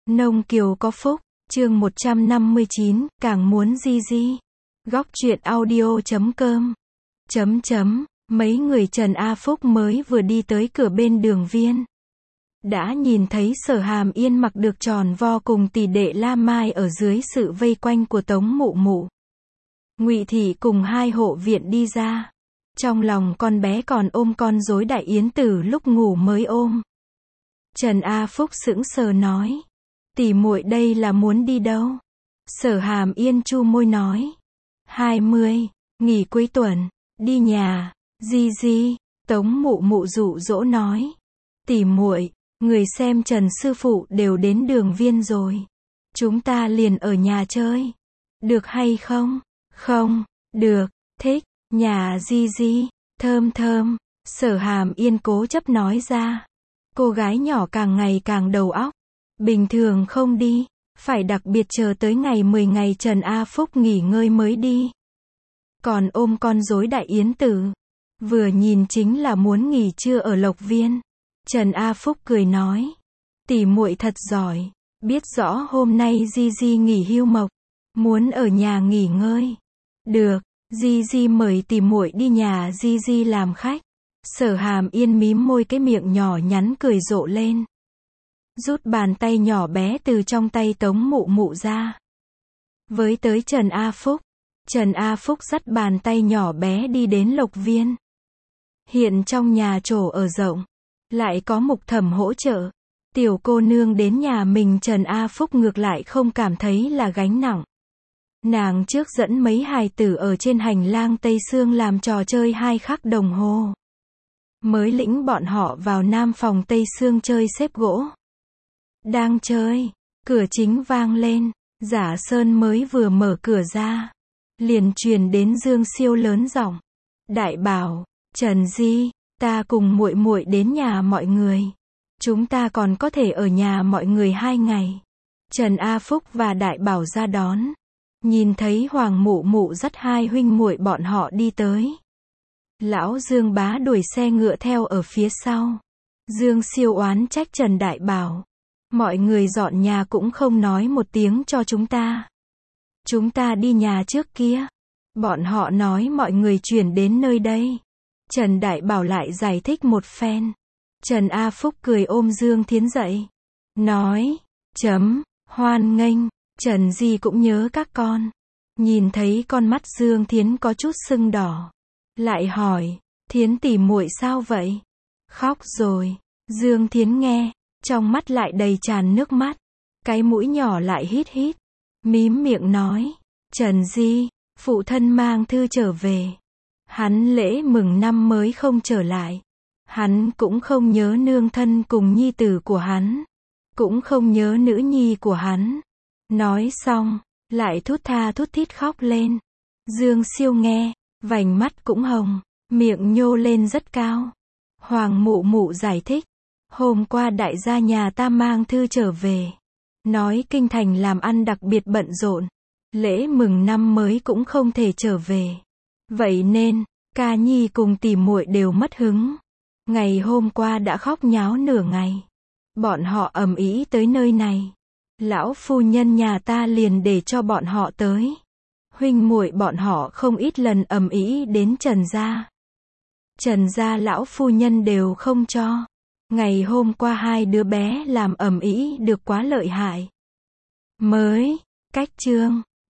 Nông Kiều có phúc, chương 159, càng muốn di. Góc truyện audio.com. Mấy người Trần A Phúc mới vừa đi tới cửa bên đường Viên. Đã nhìn thấy Sở Hàm Yên mặc được tròn vo cùng tỷ đệ La Mai ở dưới sự vây quanh của Tống Mụ Mụ. Ngụy Thị cùng hai hộ viện đi ra. Trong lòng con bé còn ôm con rối Đại Yến từ lúc ngủ mới ôm. Trần A Phúc sững sờ nói. Tỷ muội đây là muốn đi đâu? Sở Hàm Yên chu môi nói. 20, nghỉ cuối tuần, đi nhà, di. Tống Mụ Mụ dụ dỗ nói. Tỷ muội, người xem Trần sư phụ đều đến đường Viên rồi. Chúng ta liền ở nhà chơi. Được hay không? Không, được, thích, nhà di, thơm. Sở Hàm Yên cố chấp nói ra. Cô gái nhỏ càng ngày càng đầu óc. Bình thường không đi, phải đặc biệt chờ tới ngày 10 ngày Trần A Phúc nghỉ ngơi mới đi. Còn ôm con rối Đại Yến Tử, vừa nhìn chính là muốn nghỉ trưa ở Lộc Viên. Trần A Phúc cười nói, tỷ muội thật giỏi, biết rõ hôm nay Di nghỉ hưu mộc, muốn ở nhà nghỉ ngơi. Được, Di mời tỷ muội đi nhà Di làm khách. Sở Hàm Yên mím môi cái miệng nhỏ nhắn cười rộ lên. Rút bàn tay nhỏ bé từ trong tay Tống Mụ Mụ ra. Với tới Trần A Phúc. Trần A Phúc dắt bàn tay nhỏ bé đi đến Lộc Viên. Hiện trong nhà chỗ ở rộng, lại có Mục Thẩm hỗ trợ. Tiểu cô nương đến nhà mình Trần A Phúc ngược lại không cảm thấy là gánh nặng. Nàng trước dẫn mấy hài tử ở trên hành lang Tây Sương làm trò chơi 2 khắc đồng hồ. Mới lĩnh bọn họ vào nam phòng Tây Sương chơi xếp gỗ. Đang chơi, cửa chính vang lên, Giả Sơn mới vừa mở cửa ra, liền truyền đến Dương Siêu lớn giọng. Đại Bảo, Trần Di, ta cùng muội muội đến nhà mọi người. Chúng ta còn có thể ở nhà mọi người 2 ngày. Trần A Phúc và Đại Bảo ra đón. Nhìn thấy Hoàng Mụ Mụ dắt hai huynh muội bọn họ đi tới. Lão Dương Bá đuổi xe ngựa theo ở phía sau. Dương Siêu oán trách Trần Đại Bảo. Mọi người dọn nhà cũng không nói một tiếng cho chúng ta. Chúng ta đi nhà trước kia. Bọn họ nói mọi người chuyển đến nơi đây. Trần Đại Bảo lại giải thích một phen. Trần A Phúc cười ôm Dương Thiến dậy. Nói, hoan nghênh, Trần Di cũng nhớ các con. Nhìn thấy con mắt Dương Thiến có chút sưng đỏ. Lại hỏi, Thiến tỉ muội sao vậy? Khóc rồi. Dương Thiến nghe, trong mắt lại đầy tràn nước mắt. Cái mũi nhỏ lại hít. Mím miệng nói, Trần Di, phụ thân mang thư trở về. Hắn lễ mừng năm mới không trở lại. Hắn cũng không nhớ nương thân cùng nhi tử của hắn. Cũng không nhớ nữ nhi của hắn. Nói xong, lại thút tha thút thít khóc lên. Dương Siêu nghe, vành mắt cũng hồng, miệng nhô lên rất cao. Hoàng Mụ Mụ giải thích. Hôm qua đại gia nhà ta mang thư trở về. Nói kinh thành làm ăn đặc biệt bận rộn. Lễ mừng năm mới cũng không thể trở về. Vậy nên, ca nhi cùng tỷ muội đều mất hứng. Ngày hôm qua đã khóc nháo nửa ngày. Bọn họ ầm ĩ tới nơi này. Lão phu nhân nhà ta liền để cho bọn họ tới. Huynh muội bọn họ không ít lần ầm ĩ đến Trần gia. Trần gia lão phu nhân đều không cho. Ngày hôm qua hai đứa bé làm ầm ĩ được quá lợi hại. Mới, cách chương